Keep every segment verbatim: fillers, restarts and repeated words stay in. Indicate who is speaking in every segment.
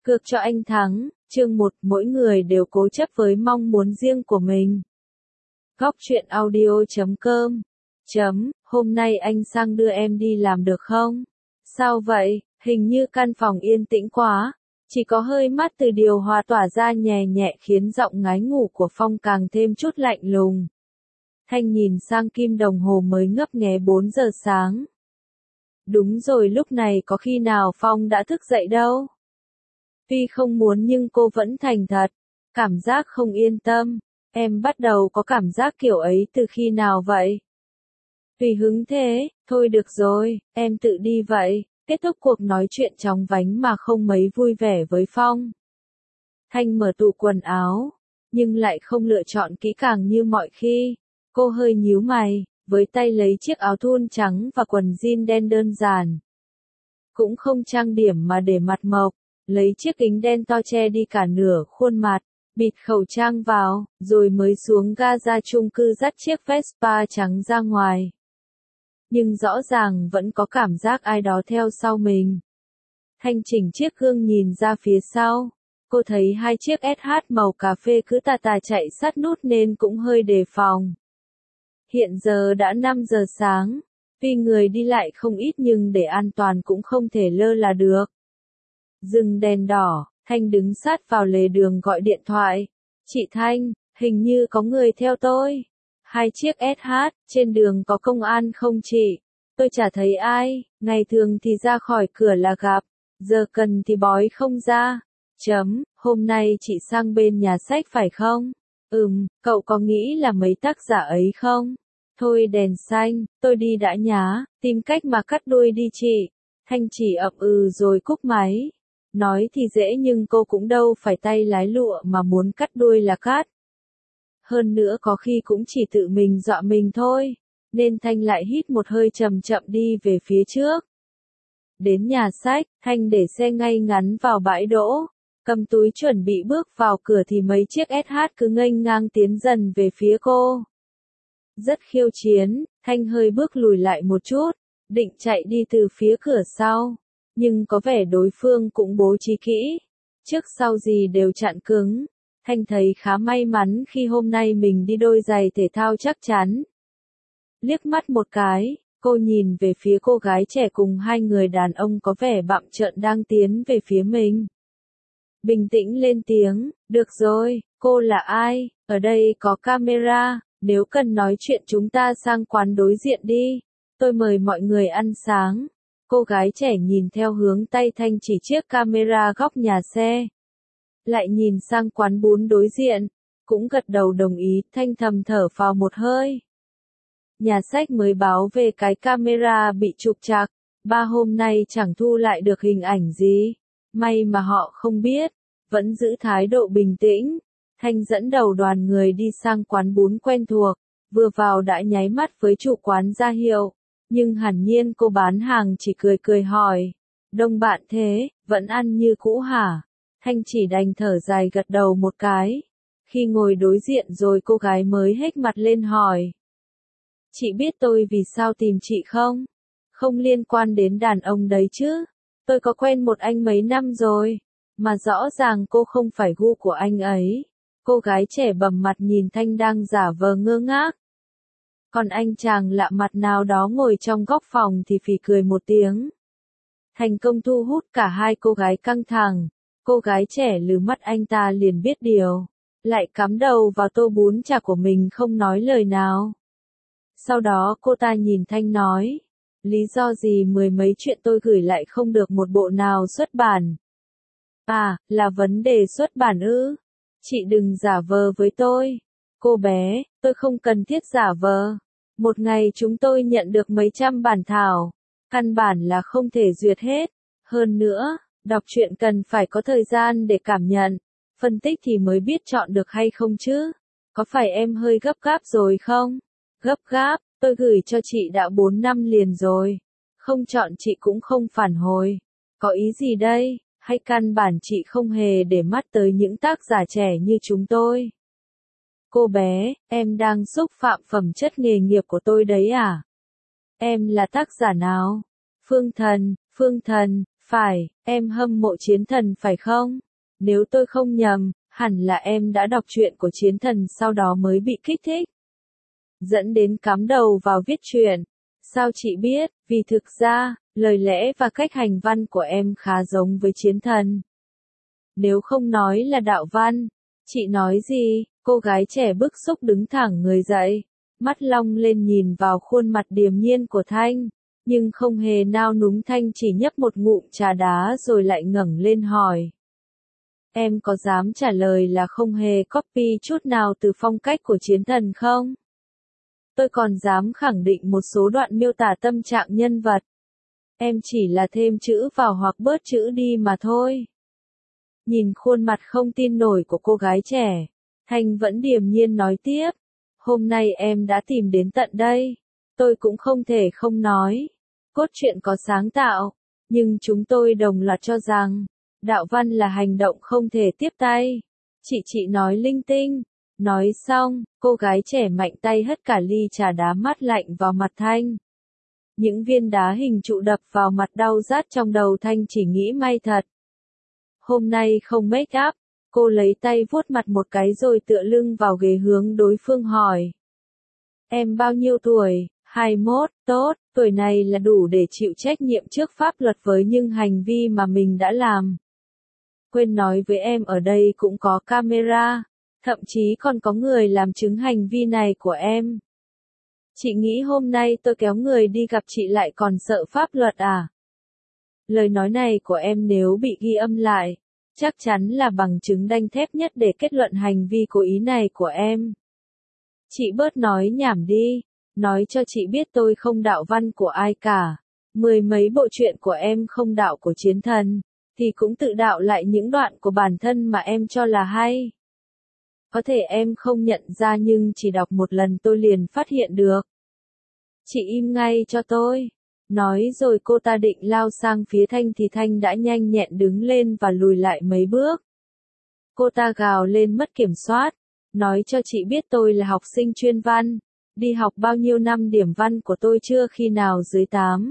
Speaker 1: Cược cho anh thắng, chương một, mỗi người đều cố chấp với mong muốn riêng của mình. Góc truyện audio chấm com chấm, hôm nay anh sang đưa em đi làm được không? Sao vậy, hình như căn phòng yên tĩnh quá, chỉ có hơi mát từ điều hòa tỏa ra nhẹ nhẹ khiến giọng ngái ngủ của Phong càng thêm chút lạnh lùng. Thanh nhìn sang kim đồng hồ mới ngấp nghé bốn giờ sáng. Đúng rồi, lúc này có khi nào Phong đã thức dậy đâu. Tuy không muốn nhưng cô vẫn thành thật, cảm giác không yên tâm. Em bắt đầu có cảm giác kiểu ấy từ khi nào vậy? Tùy hứng thế, thôi được rồi, em tự đi vậy. Kết thúc cuộc nói chuyện chóng vánh mà không mấy vui vẻ với Phong. Thanh mở tủ quần áo, nhưng lại không lựa chọn kỹ càng như mọi khi. Cô hơi nhíu mày, với tay lấy chiếc áo thun trắng và quần jean đen đơn giản. Cũng không trang điểm mà để mặt mộc, lấy chiếc kính đen to che đi cả nửa khuôn mặt, bịt khẩu trang vào, rồi mới xuống ga ra chung cư dắt chiếc Vespa trắng ra ngoài. Nhưng rõ ràng vẫn có cảm giác ai đó theo sau mình. Thanh chỉnh chiếc gương nhìn ra phía sau, cô thấy hai chiếc ét hát màu cà phê cứ tà tà chạy sát nút nên cũng hơi đề phòng. Hiện giờ đã năm giờ sáng, tuy người đi lại không ít nhưng để an toàn cũng không thể lơ là được. Dừng đèn đỏ, Thanh đứng sát vào lề đường gọi điện thoại. Chị Thanh, hình như có người theo tôi. Hai chiếc ét hát, trên đường có công an không chị? Tôi chả thấy ai, ngày thường thì ra khỏi cửa là gặp, giờ cần thì bói không ra. Chấm, hôm nay chị sang bên nhà sách phải không? Ừm, cậu có nghĩ là mấy tác giả ấy không? Thôi đèn xanh, tôi đi đã nhá, tìm cách mà cắt đuôi đi chị. Thanh chỉ ậm ừ rồi cúp máy. Nói thì dễ nhưng cô cũng đâu phải tay lái lụa mà muốn cắt đuôi là cắt. Hơn nữa có khi cũng chỉ tự mình dọa mình thôi, nên Thanh lại hít một hơi chậm chậm đi về phía trước. Đến nhà sách, Thanh để xe ngay ngắn vào bãi đỗ, cầm túi chuẩn bị bước vào cửa thì mấy chiếc ét hát cứ nghênh ngang tiến dần về phía cô. Rất khiêu chiến, Thanh hơi bước lùi lại một chút, định chạy đi từ phía cửa sau. Nhưng có vẻ đối phương cũng bố trí kỹ, trước sau gì đều chặn cứng. Thanh thấy khá may mắn khi hôm nay mình đi đôi giày thể thao chắc chắn. Liếc mắt một cái, cô nhìn về phía cô gái trẻ cùng hai người đàn ông có vẻ bặm trợn đang tiến về phía mình. Bình tĩnh lên tiếng, được rồi, cô là ai, ở đây có camera, nếu cần nói chuyện chúng ta sang quán đối diện đi, tôi mời mọi người ăn sáng. Cô gái trẻ nhìn theo hướng tay Thanh chỉ chiếc camera góc nhà xe. Lại nhìn sang quán bún đối diện, cũng gật đầu đồng ý. Thanh thầm thở phào một hơi. Nhà sách mới báo về cái camera bị trục trặc, ba hôm nay chẳng thu lại được hình ảnh gì. May mà họ không biết, vẫn giữ thái độ bình tĩnh. Thanh dẫn đầu đoàn người đi sang quán bún quen thuộc, vừa vào đã nháy mắt với chủ quán ra hiệu. Nhưng hẳn nhiên cô bán hàng chỉ cười cười hỏi, đông bạn thế, vẫn ăn như cũ hả? Thanh chỉ đành thở dài gật đầu một cái. Khi ngồi đối diện rồi cô gái mới hếch mặt lên hỏi. Chị biết tôi vì sao tìm chị không? Không liên quan đến đàn ông đấy chứ. Tôi có quen một anh mấy năm rồi, mà rõ ràng cô không phải gu của anh ấy. Cô gái trẻ bầm mặt nhìn Thanh đang giả vờ ngơ ngác. Còn anh chàng lạ mặt nào đó ngồi trong góc phòng thì phì cười một tiếng. Thành công thu hút cả hai cô gái căng thẳng. Cô gái trẻ lừ mắt anh ta liền biết điều. Lại cắm đầu vào tô bún chả của mình không nói lời nào. Sau đó cô ta nhìn Thanh nói. Lý do gì mười mấy chuyện tôi gửi lại không được một bộ nào xuất bản? À, là vấn đề xuất bản ư? Chị đừng giả vờ với tôi. Cô bé, tôi không cần thiết giả vờ. Một ngày chúng tôi nhận được mấy trăm bản thảo, căn bản là không thể duyệt hết. Hơn nữa, đọc truyện cần phải có thời gian để cảm nhận, phân tích thì mới biết chọn được hay không chứ. Có phải em hơi gấp gáp rồi không? Gấp gáp, tôi gửi cho chị đã bốn năm liền rồi. Không chọn chị cũng không phản hồi. Có ý gì đây? Hay căn bản chị không hề để mắt tới những tác giả trẻ như chúng tôi? Cô bé, em đang xúc phạm phẩm chất nghề nghiệp của tôi đấy à? Em là tác giả nào? Phương Thần, Phương Thần, Phải, em hâm mộ chiến thần phải không? Nếu tôi không nhầm, hẳn là em đã đọc truyện của chiến thần sau đó mới bị kích thích. Dẫn đến cắm đầu vào viết truyện. Sao chị biết? Vì thực ra, lời lẽ và cách hành văn của em khá giống với chiến thần. Nếu không nói là đạo văn, chị nói gì? Cô gái trẻ bức xúc đứng thẳng người dậy, mắt long lên nhìn vào khuôn mặt điềm nhiên của Thanh, nhưng không hề nao núng. Thanh chỉ nhấp một ngụm trà đá rồi lại ngẩng lên hỏi. Em có dám trả lời là không hề copy chút nào từ phong cách của chiến thần không? Tôi còn dám khẳng định một số đoạn miêu tả tâm trạng nhân vật. Em chỉ là thêm chữ vào hoặc bớt chữ đi mà thôi. Nhìn khuôn mặt không tin nổi của cô gái trẻ, Thanh vẫn điềm nhiên nói tiếp. Hôm nay em đã tìm đến tận đây. Tôi cũng không thể không nói. Cốt truyện có sáng tạo, nhưng chúng tôi đồng loạt cho rằng, đạo văn là hành động không thể tiếp tay. Chị chị nói linh tinh. Nói xong, cô gái trẻ mạnh tay hất cả ly trà đá mát lạnh vào mặt Thanh. Những viên đá hình trụ đập vào mặt đau rát trong đầu Thanh chỉ nghĩ may thật. Hôm nay không make up, cô lấy tay vuốt mặt một cái rồi tựa lưng vào ghế hướng đối phương hỏi. Em bao nhiêu tuổi? hai mươi mốt, tốt, tuổi này là đủ để chịu trách nhiệm trước pháp luật với những hành vi mà mình đã làm. Quên nói với em ở đây cũng có camera. Thậm chí còn có người làm chứng hành vi này của em. Chị nghĩ hôm nay tôi kéo người đi gặp chị lại còn sợ pháp luật à? Lời nói này của em nếu bị ghi âm lại, chắc chắn là bằng chứng đanh thép nhất để kết luận hành vi cố ý này của em. Chị bớt nói nhảm đi, nói cho chị biết tôi không đạo văn của ai cả. Mười mấy bộ truyện của em không đạo của chiến thần, thì cũng tự đạo lại những đoạn của bản thân mà em cho là hay. Có thể em không nhận ra nhưng chỉ đọc một lần tôi liền phát hiện được. Chị im ngay cho tôi. Nói rồi cô ta định lao sang phía Thanh thì Thanh đã nhanh nhẹn đứng lên và lùi lại mấy bước. Cô ta gào lên mất kiểm soát. Nói cho chị biết tôi là học sinh chuyên văn. Đi học bao nhiêu năm điểm văn của tôi chưa khi nào dưới tám.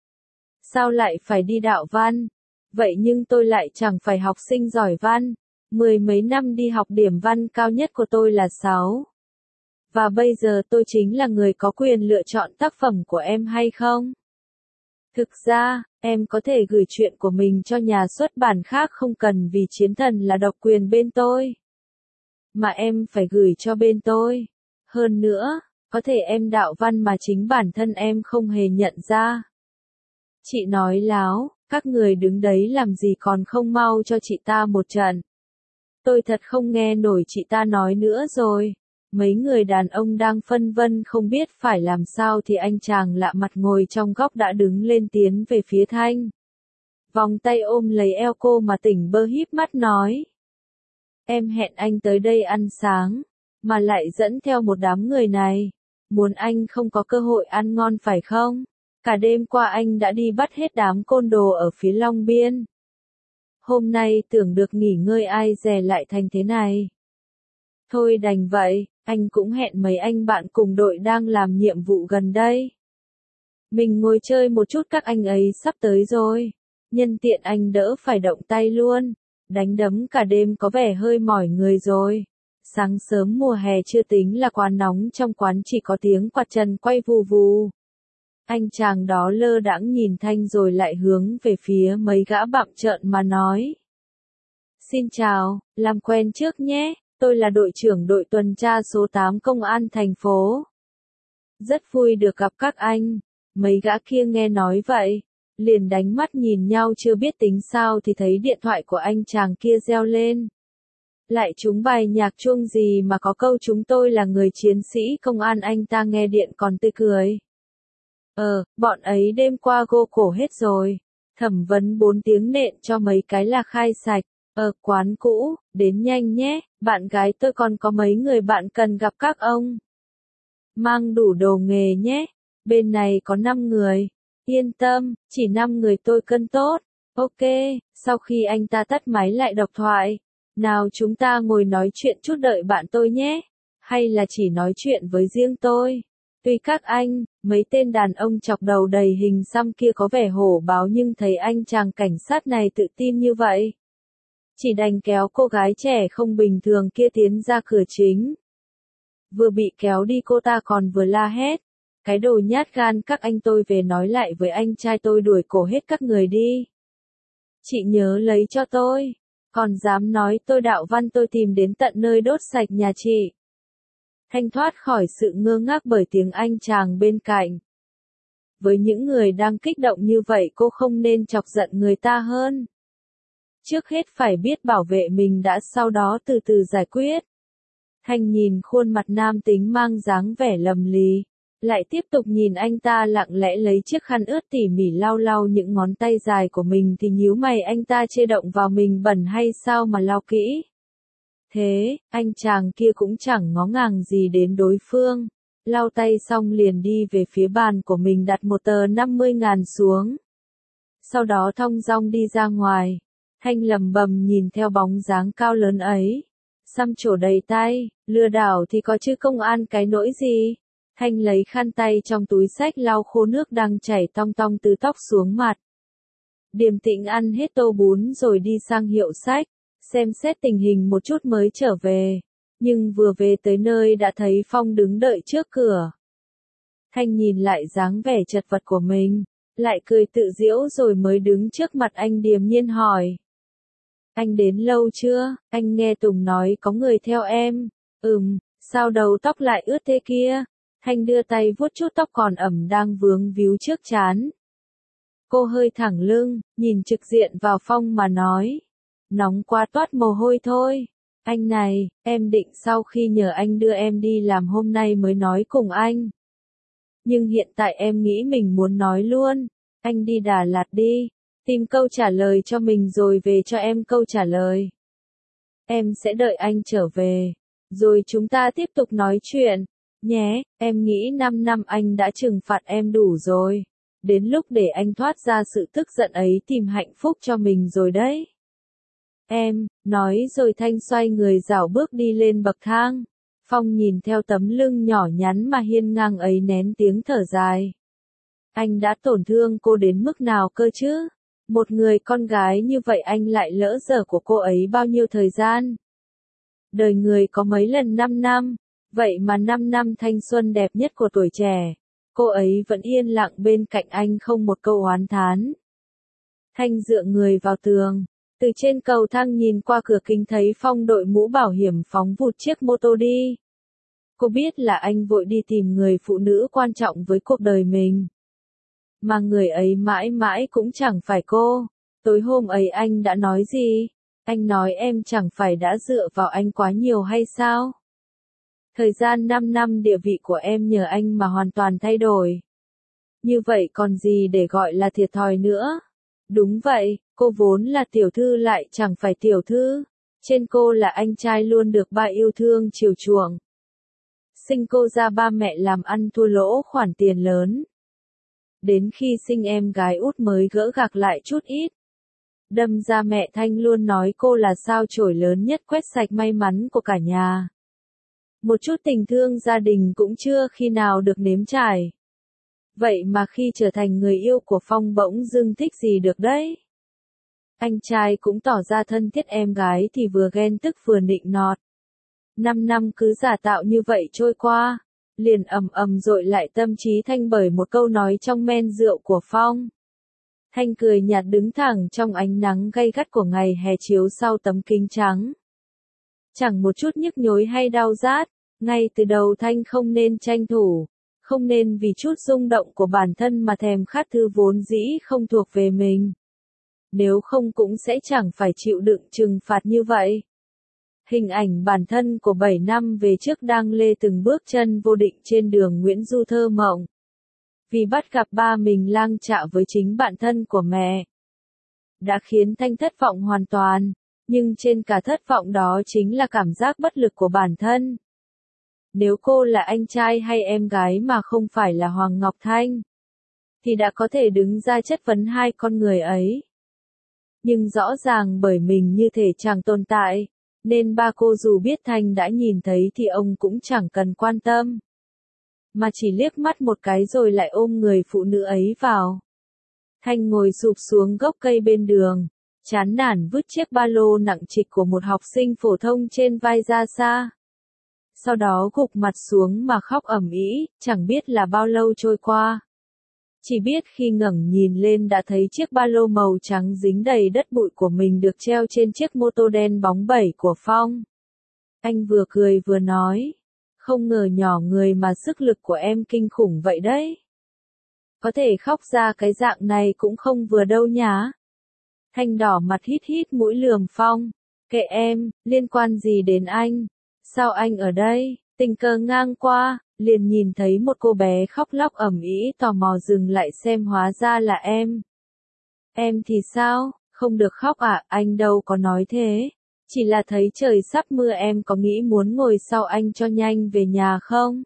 Speaker 1: Sao lại phải đi đạo văn? Vậy nhưng tôi lại chẳng phải học sinh giỏi văn. Mười mấy năm đi học điểm văn cao nhất của tôi là sáu. Và bây giờ tôi chính là người có quyền lựa chọn tác phẩm của em hay không? Thực ra, em có thể gửi truyện của mình cho nhà xuất bản khác không cần vì chiến thần là độc quyền bên tôi. Mà em phải gửi cho bên tôi. Hơn nữa, có thể em đạo văn mà chính bản thân em không hề nhận ra. Chị nói láo, các người đứng đấy làm gì còn không mau cho chị ta một trận. Tôi thật không nghe nổi chị ta nói nữa rồi. Mấy người đàn ông đang phân vân không biết phải làm sao thì anh chàng lạ mặt ngồi trong góc đã đứng lên tiến về phía Thanh. Vòng tay ôm lấy eo cô mà tỉnh bơ híp mắt nói. Em hẹn anh tới đây ăn sáng, mà lại dẫn theo một đám người này. Muốn anh không có cơ hội ăn ngon phải không? Cả đêm qua anh đã đi bắt hết đám côn đồ ở phía Long Biên. Hôm nay tưởng được nghỉ ngơi ai dè lại thành thế này. Thôi đành vậy, anh cũng hẹn mấy anh bạn cùng đội đang làm nhiệm vụ gần đây. Mình ngồi chơi một chút các anh ấy sắp tới rồi. Nhân tiện anh đỡ phải động tay luôn. Đánh đấm cả đêm có vẻ hơi mỏi người rồi. Sáng sớm mùa hè chưa tính là quá nóng trong quán chỉ có tiếng quạt chân quay vù vù. Anh chàng đó lơ đãng nhìn Thanh rồi lại hướng về phía mấy gã bặm trợn mà nói. Xin chào, làm quen trước nhé, tôi là đội trưởng đội tuần tra số tám công an thành phố. Rất vui được gặp các anh. Mấy gã kia nghe nói vậy, liền đánh mắt nhìn nhau chưa biết tính sao thì thấy điện thoại của anh chàng kia reo lên. Lại trúng bài nhạc chuông gì mà có câu chúng tôi là người chiến sĩ công an, anh ta nghe điện còn tươi cười. Ờ, bọn ấy đêm qua gô cổ hết rồi. Thẩm vấn bốn tiếng nện cho mấy cái là khai sạch. Ờ, quán cũ, đến nhanh nhé, bạn gái tôi còn có mấy người bạn cần gặp các ông. Mang đủ đồ nghề nhé, bên này có năm người. Yên tâm, chỉ năm người tôi cân tốt. Ok, sau khi anh ta tắt máy lại độc thoại. Nào chúng ta ngồi nói chuyện chút đợi bạn tôi nhé. Hay là chỉ nói chuyện với riêng tôi. Tuy các anh, mấy tên đàn ông chọc đầu đầy hình xăm kia có vẻ hổ báo nhưng thấy anh chàng cảnh sát này tự tin như vậy. Chỉ đành kéo cô gái trẻ không bình thường kia tiến ra cửa chính. Vừa bị kéo đi cô ta còn vừa la hét. Cái đồ nhát gan các anh, tôi về nói lại với anh trai tôi đuổi cổ hết các người đi. Chị nhớ lấy cho tôi. Còn dám nói tôi đạo văn tôi tìm đến tận nơi đốt sạch nhà chị. Thanh thoát khỏi sự ngơ ngác bởi tiếng anh chàng bên cạnh. Với những người đang kích động như vậy cô không nên chọc giận người ta hơn. Trước hết phải biết bảo vệ mình đã, sau đó từ từ giải quyết. Thanh nhìn khuôn mặt nam tính mang dáng vẻ lầm lì, lại tiếp tục nhìn anh ta lặng lẽ lấy chiếc khăn ướt tỉ mỉ lau lau những ngón tay dài của mình thì nhíu mày, anh ta chê động vào mình bẩn hay sao mà lau kỹ. Thế, anh chàng kia cũng chẳng ngó ngàng gì đến đối phương, lau tay xong liền đi về phía bàn của mình đặt một tờ năm mươi ngàn xuống. Sau đó thong dong đi ra ngoài. Thanh lầm bầm nhìn theo bóng dáng cao lớn ấy. Xăm trổ đầy tay, lừa đảo thì có chứ công an cái nỗi gì. Thanh lấy khăn tay trong túi xách lau khô nước đang chảy tong tong từ tóc xuống mặt. Điềm tĩnh ăn hết tô bún rồi đi sang hiệu sách, xem xét tình hình một chút mới trở về. Nhưng vừa về tới nơi đã thấy Phong đứng đợi trước cửa. Thanh nhìn lại dáng vẻ chật vật của mình, lại cười tự giễu rồi mới đứng trước mặt anh điềm nhiên hỏi. Anh đến lâu chưa? Anh nghe Tùng nói có người theo em. Ừm, sao đầu tóc lại ướt thế kia? Thanh đưa tay vuốt chút tóc còn ẩm đang vướng víu trước trán. Cô hơi thẳng lưng, nhìn trực diện vào Phong mà nói. Nóng quá toát mồ hôi thôi. Anh này, em định sau khi nhờ anh đưa em đi làm hôm nay mới nói cùng anh. Nhưng hiện tại em nghĩ mình muốn nói luôn. Anh đi Đà Lạt đi. Tìm câu trả lời cho mình rồi về cho em câu trả lời. Em sẽ đợi anh trở về. Rồi chúng ta tiếp tục nói chuyện. Nhé, em nghĩ năm năm anh đã trừng phạt em đủ rồi. Đến lúc để anh thoát ra sự tức giận ấy tìm hạnh phúc cho mình rồi đấy. Em, nói rồi Thanh xoay người rảo bước đi lên bậc thang. Phong nhìn theo tấm lưng nhỏ nhắn mà hiên ngang ấy nén tiếng thở dài. Anh đã tổn thương cô đến mức nào cơ chứ? Một người con gái như vậy anh lại lỡ dở của cô ấy bao nhiêu thời gian? Đời người có mấy lần năm năm, vậy mà năm năm thanh xuân đẹp nhất của tuổi trẻ, cô ấy vẫn yên lặng bên cạnh anh không một câu oán thán. Thanh dựa người vào tường, từ trên cầu thang nhìn qua cửa kính thấy Phong đội mũ bảo hiểm phóng vụt chiếc mô tô đi. Cô biết là anh vội đi tìm người phụ nữ quan trọng với cuộc đời mình. Mà người ấy mãi mãi cũng chẳng phải cô. Tối hôm ấy anh đã nói gì? Anh nói em chẳng phải đã dựa vào anh quá nhiều hay sao? Thời gian năm năm địa vị của em nhờ anh mà hoàn toàn thay đổi. Như vậy còn gì để gọi là thiệt thòi nữa? Đúng vậy, cô vốn là tiểu thư lại chẳng phải tiểu thư. Trên cô là anh trai luôn được ba yêu thương chiều chuộng. Sinh cô ra ba mẹ làm ăn thua lỗ khoản tiền lớn. Đến khi sinh em gái út mới gỡ gạc lại chút ít. Đâm ra mẹ Thanh luôn nói cô là sao chổi lớn nhất quét sạch may mắn của cả nhà. Một chút tình thương gia đình cũng chưa khi nào được nếm trải. Vậy mà khi trở thành người yêu của Phong bỗng dưng thích gì được đấy. Anh trai cũng tỏ ra thân thiết, em gái thì vừa ghen tức vừa nịnh nọt. Năm năm cứ giả tạo như vậy trôi qua, liền ầm ầm dội lại tâm trí Thanh bởi một câu nói trong men rượu của Phong. Thanh cười nhạt đứng thẳng trong ánh nắng gay gắt của ngày hè chiếu sau tấm kính trắng. Chẳng một chút nhức nhối hay đau rát, ngay từ đầu Thanh không nên tranh thủ, không nên vì chút rung động của bản thân mà thèm khát thứ vốn dĩ không thuộc về mình. Nếu không cũng sẽ chẳng phải chịu đựng trừng phạt như vậy. Hình ảnh bản thân của bảy năm về trước đang lê từng bước chân vô định trên đường Nguyễn Du thơ mộng. Vì bắt gặp ba mình lang chạ với chính bạn thân của mẹ. Đã khiến Thanh thất vọng hoàn toàn, nhưng trên cả thất vọng đó chính là cảm giác bất lực của bản thân. Nếu cô là anh trai hay em gái mà không phải là Hoàng Ngọc Thanh, thì đã có thể đứng ra chất vấn hai con người ấy. Nhưng rõ ràng bởi mình như thể chẳng tồn tại, nên ba cô dù biết Thanh đã nhìn thấy thì ông cũng chẳng cần quan tâm. mà chỉ liếc mắt một cái rồi lại ôm người phụ nữ ấy vào. Thanh ngồi sụp xuống gốc cây bên đường, chán nản vứt chiếc ba lô nặng trịch của một học sinh phổ thông trên vai ra xa. Sau đó gục mặt xuống mà khóc ầm ĩ, chẳng biết là bao lâu trôi qua. Chỉ biết khi ngẩng nhìn lên đã thấy chiếc ba lô màu trắng dính đầy đất bụi của mình được treo trên chiếc mô tô đen bóng bẩy của Phong. Anh vừa cười vừa nói, không ngờ nhỏ người mà sức lực của em kinh khủng vậy đấy. Có thể khóc ra cái dạng này cũng không vừa đâu nhá. Thanh đỏ mặt hít hít mũi lườm Phong, kệ em, liên quan gì đến anh? Sao anh ở đây? Tình cờ ngang qua, liền nhìn thấy một cô bé khóc lóc ầm ĩ, tò mò dừng lại xem, hóa ra là em. Em thì sao? Không được khóc à? Anh đâu có nói thế. Chỉ là thấy trời sắp mưa, em có nghĩ muốn ngồi sau anh cho nhanh về nhà không?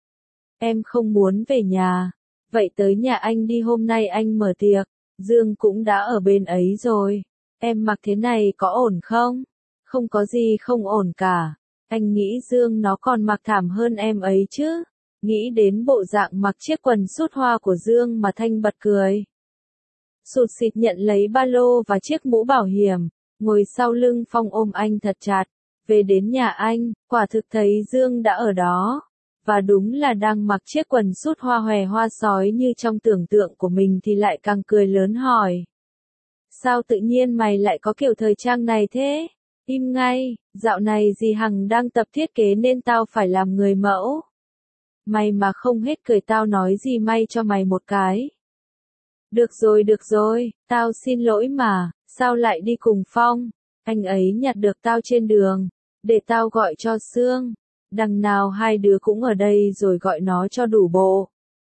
Speaker 1: Em không muốn về nhà. Vậy tới nhà anh đi, hôm nay anh mở tiệc. Dương cũng đã ở bên ấy rồi. Em mặc thế này có ổn không? Không có gì không ổn cả. Anh nghĩ Dương nó còn mặc thảm hơn em ấy chứ. Nghĩ đến bộ dạng mặc chiếc quần sút hoa của Dương mà Thanh bật cười. Sụt sịt nhận lấy ba lô và chiếc mũ bảo hiểm, ngồi sau lưng Phong ôm anh thật chặt. Về đến nhà anh, quả thực thấy Dương đã ở đó. Và đúng là đang mặc chiếc quần sút hoa hòe hoa sói như trong tưởng tượng của mình thì lại càng cười lớn hỏi. Sao tự nhiên mày lại có kiểu thời trang này thế? Im ngay, dạo này dì Hằng đang tập thiết kế nên tao phải làm người mẫu. Mày mà không hết cười tao nói gì may cho mày một cái. Được rồi được rồi, tao xin lỗi mà, sao lại đi cùng Phong? Anh ấy nhặt được tao trên đường, để tao gọi cho Sương. Đằng nào hai đứa cũng ở đây rồi gọi nó cho đủ bộ.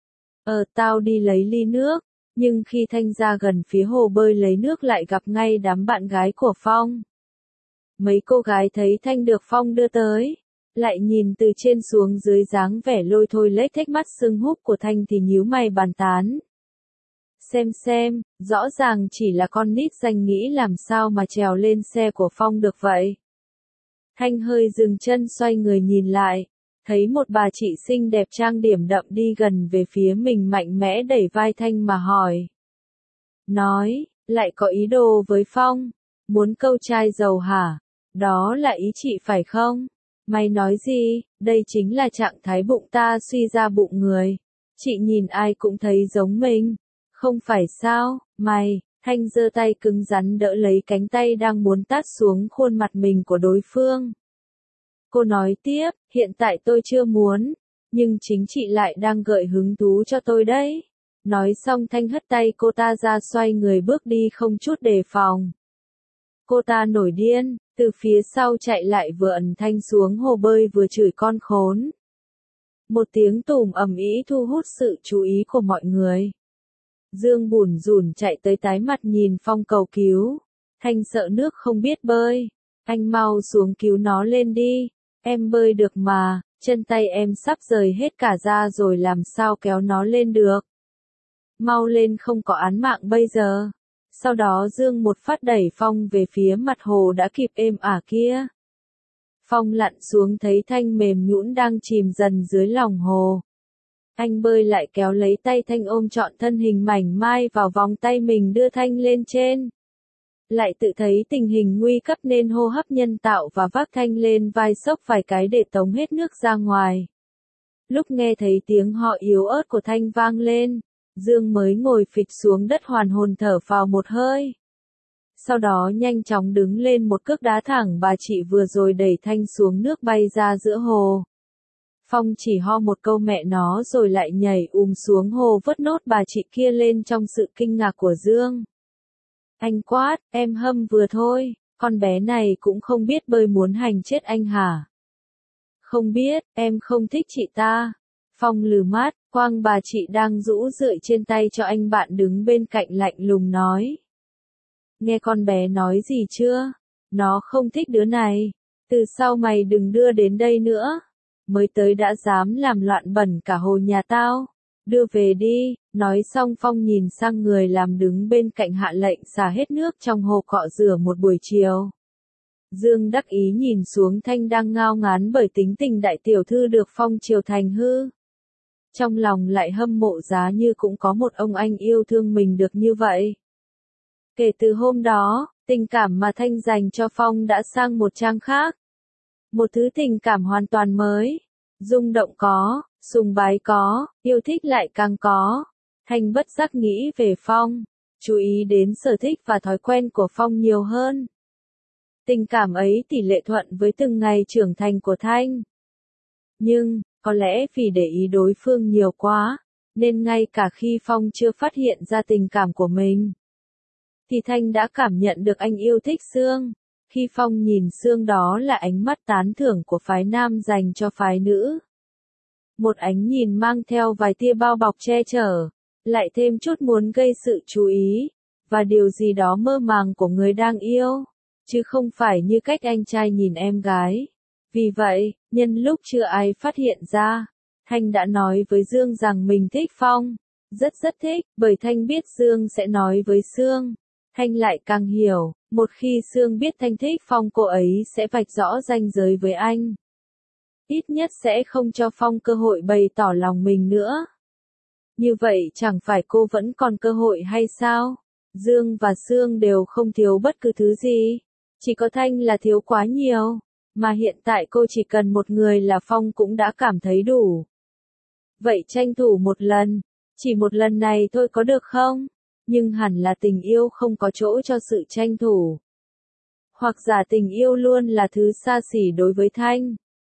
Speaker 1: Ờ tao đi lấy ly nước, nhưng khi Thanh ra gần phía hồ bơi lấy nước lại gặp ngay đám bạn gái của Phong. Mấy cô gái thấy Thanh được Phong đưa tới, lại nhìn từ trên xuống dưới dáng vẻ lôi thôi lết thếch mắt sưng húp của Thanh thì nhíu mày bàn tán. Xem xem, rõ ràng chỉ là con nít danh nghĩ làm sao mà trèo lên xe của Phong được vậy. Thanh hơi dừng chân xoay người nhìn lại, thấy một bà chị xinh đẹp trang điểm đậm đi gần về phía mình, mạnh mẽ đẩy vai Thanh mà hỏi. Nói, lại có ý đồ với Phong, muốn câu trai giàu hả? Đó là ý chị phải không? Mày nói gì? Đây chính là trạng thái bụng ta suy ra bụng người. Chị nhìn ai cũng thấy giống mình. Không phải sao, mày? Thanh giơ tay cứng rắn đỡ lấy cánh tay đang muốn tát xuống khuôn mặt mình của đối phương. Cô nói tiếp, hiện tại tôi chưa muốn, nhưng chính chị lại đang gợi hứng thú cho tôi đấy. Nói xong Thanh hất tay cô ta ra, xoay người bước đi không chút đề phòng. Cô ta nổi điên, từ phía sau chạy lại vừa ẩn Thanh xuống hồ bơi vừa chửi con khốn. Một tiếng tùm ầm ĩ thu hút sự chú ý của mọi người. Dương bủn rủn chạy tới tái mặt nhìn Phong cầu cứu. Thanh sợ nước không biết bơi. Anh mau xuống cứu nó lên đi. Em bơi được mà, chân tay em sắp rời hết cả ra rồi làm sao kéo nó lên được. Mau lên, không có án mạng bây giờ. Sau đó Dương một phát đẩy Phong về phía mặt hồ đã kịp êm ả kia. Phong lặn xuống thấy Thanh mềm nhũn đang chìm dần dưới lòng hồ. Anh bơi lại kéo lấy tay Thanh, ôm trọn thân hình mảnh mai vào vòng tay mình, đưa Thanh lên trên. Lại tự thấy tình hình nguy cấp nên hô hấp nhân tạo và vác Thanh lên vai xốc vài cái để tống hết nước ra ngoài. Lúc nghe thấy tiếng họ yếu ớt của Thanh vang lên, Dương mới ngồi phịch xuống đất hoàn hồn thở phào một hơi. Sau đó nhanh chóng đứng lên một cước đá thẳng bà chị vừa rồi đẩy Thanh xuống nước bay ra giữa hồ. Phong chỉ ho một câu mẹ nó rồi lại nhảy ùm xuống hồ vớt nốt bà chị kia lên trong sự kinh ngạc của Dương. Anh quát, em hâm vừa thôi, con bé này cũng không biết bơi muốn hành chết anh hả? Không biết, em không thích chị ta. Phong lừ mát, quang bà chị đang rũ rượi trên tay cho anh bạn đứng bên cạnh lạnh lùng nói. Nghe con bé nói gì chưa? Nó không thích đứa này. Từ sau mày đừng đưa đến đây nữa. Mới tới đã dám làm loạn bẩn cả hồ nhà tao. Đưa về đi. Nói xong Phong nhìn sang người làm đứng bên cạnh hạ lệnh xả hết nước trong hồ cọ rửa một buổi chiều. Dương đắc ý nhìn xuống Thanh đang ngao ngán bởi tính tình đại tiểu thư được Phong chiều thành hư. trong lòng lại hâm mộ giá như cũng có một ông anh yêu thương mình được như vậy. Kể từ hôm đó, tình cảm mà Thanh dành cho Phong đã sang một trang khác. Một thứ tình cảm hoàn toàn mới. Rung động có, sùng bái có, yêu thích lại càng có. Thanh bất giác nghĩ về Phong, chú ý đến sở thích và thói quen của Phong nhiều hơn. Tình cảm ấy tỷ lệ thuận với từng ngày trưởng thành của Thanh. Nhưng, có lẽ vì để ý đối phương nhiều quá, nên ngay cả khi Phong chưa phát hiện ra tình cảm của mình, thì Thanh đã cảm nhận được anh yêu thích Sương. Khi Phong nhìn Sương đó là ánh mắt tán thưởng của phái nam dành cho phái nữ. Một ánh nhìn mang theo vài tia bao bọc che chở, lại thêm chút muốn gây sự chú ý, và điều gì đó mơ màng của người đang yêu, chứ không phải như cách anh trai nhìn em gái. Vì vậy, nhân lúc chưa ai phát hiện ra, Thanh đã nói với Dương rằng mình thích Phong. Rất rất thích, bởi Thanh biết Dương sẽ nói với Sương. Thanh lại càng hiểu, một khi Sương biết Thanh thích Phong, cô ấy sẽ vạch rõ ranh giới với anh. Ít nhất sẽ không cho Phong cơ hội bày tỏ lòng mình nữa. Như vậy chẳng phải cô vẫn còn cơ hội hay sao? Dương và Sương đều không thiếu bất cứ thứ gì. Chỉ có Thanh là thiếu quá nhiều. Mà hiện tại cô chỉ cần một người là Phong cũng đã cảm thấy đủ. Vậy tranh thủ một lần. Chỉ một lần này thôi có được không? Nhưng hẳn là tình yêu không có chỗ cho sự tranh thủ. Hoặc giả tình yêu luôn là thứ xa xỉ đối với Thanh.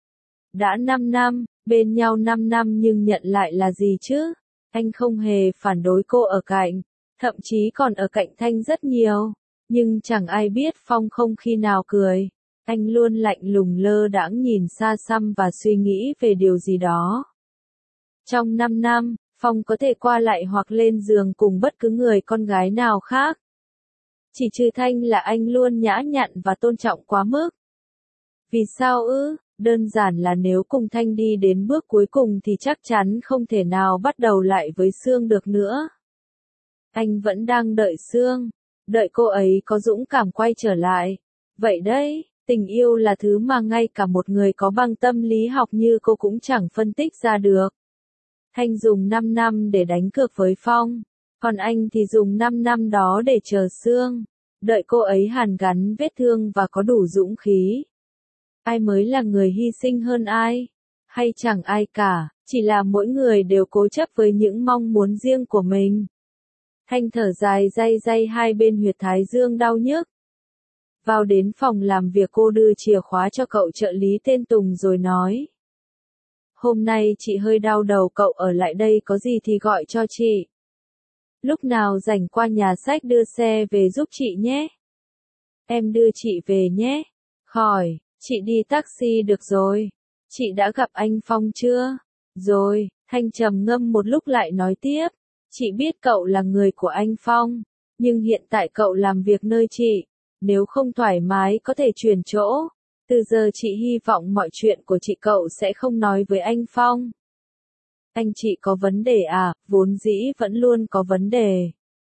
Speaker 1: Đã năm năm, bên nhau năm năm nhưng nhận lại là gì chứ? Anh không hề phản đối cô ở cạnh, thậm chí còn ở cạnh Thanh rất nhiều. Nhưng chẳng ai biết Phong không khi nào cười. Anh luôn lạnh lùng lơ đãng nhìn xa xăm và suy nghĩ về điều gì đó. Trong năm năm, Phong có thể qua lại hoặc lên giường cùng bất cứ người con gái nào khác. Chỉ trừ Thanh là anh luôn nhã nhặn và tôn trọng quá mức. Vì sao ư? Đơn giản là nếu cùng Thanh đi đến bước cuối cùng thì chắc chắn không thể nào bắt đầu lại với Sương được nữa. Anh vẫn đang đợi Sương, đợi cô ấy có dũng cảm quay trở lại. Vậy đấy, tình yêu là thứ mà ngay cả một người có bằng tâm lý học như cô cũng chẳng phân tích ra được. Thanh dùng năm năm để đánh cược với Phong, còn anh thì dùng năm năm đó để chờ Sương, đợi cô ấy hàn gắn vết thương và có đủ dũng khí. Ai mới là người hy sinh hơn ai? Hay chẳng ai cả, chỉ là mỗi người đều cố chấp với những mong muốn riêng của mình. Thanh thở dài day day hai bên huyệt thái dương đau nhức. Vào đến phòng làm việc, cô đưa chìa khóa cho cậu trợ lý tên Tùng rồi nói. Hôm nay chị hơi đau đầu, cậu ở lại đây có gì thì gọi cho chị. Lúc nào rảnh qua nhà sách đưa xe về giúp chị nhé. Em đưa chị về nhé. Khỏi, chị đi taxi được rồi. Chị đã gặp anh Phong chưa? Rồi, Thanh trầm ngâm một lúc lại nói tiếp. Chị biết cậu là người của anh Phong, nhưng hiện tại cậu làm việc nơi chị. Nếu không thoải mái có thể chuyển chỗ. Từ giờ chị hy vọng mọi chuyện của chị cậu sẽ không nói với anh Phong. Anh chị có vấn đề à? Vốn dĩ vẫn luôn có vấn đề.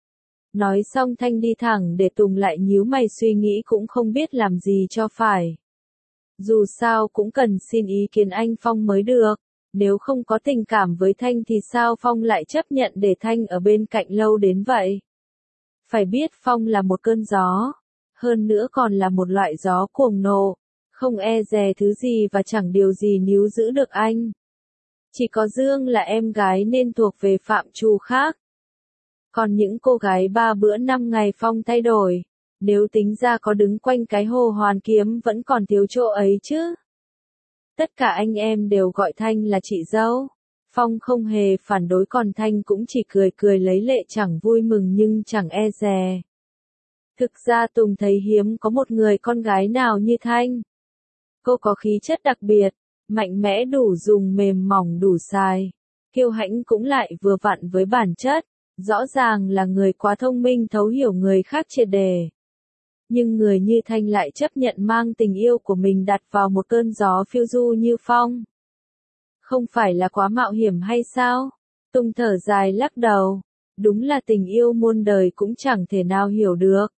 Speaker 1: Nói xong Thanh đi thẳng để Tùng lại nhíu mày suy nghĩ cũng không biết làm gì cho phải. Dù sao cũng cần xin ý kiến anh Phong mới được. Nếu không có tình cảm với Thanh thì sao Phong lại chấp nhận để Thanh ở bên cạnh lâu đến vậy? Phải biết Phong là một cơn gió. Hơn nữa còn là một loại gió cuồng nộ. Không e dè thứ gì và chẳng điều gì níu giữ được anh. Chỉ có Dương là em gái nên thuộc về phạm trù khác. Còn những cô gái ba bữa năm ngày Phong thay đổi. Nếu tính ra có đứng quanh cái hồ Hoàn Kiếm vẫn còn thiếu chỗ ấy chứ. Tất cả anh em đều gọi Thanh là chị dâu. Phong không hề phản đối, còn Thanh cũng chỉ cười cười lấy lệ, chẳng vui mừng nhưng chẳng e dè. Thực ra Tùng thấy hiếm có một người con gái nào như Thanh. Cô có khí chất đặc biệt, mạnh mẽ đủ dùng, mềm mỏng đủ xài. Kiêu hãnh cũng lại vừa vặn với bản chất. Rõ ràng là người quá thông minh, thấu hiểu người khác triệt để. Nhưng người như Thanh lại chấp nhận mang tình yêu của mình đặt vào một cơn gió phiêu du như Phong. Không phải là quá mạo hiểm hay sao? Tùng thở dài lắc đầu. Đúng là tình yêu muôn đời cũng chẳng thể nào hiểu được.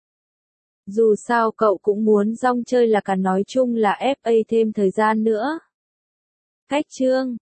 Speaker 1: Dù sao cậu cũng muốn rong chơi là cả, nói chung là ép a thêm thời gian nữa. Cách chương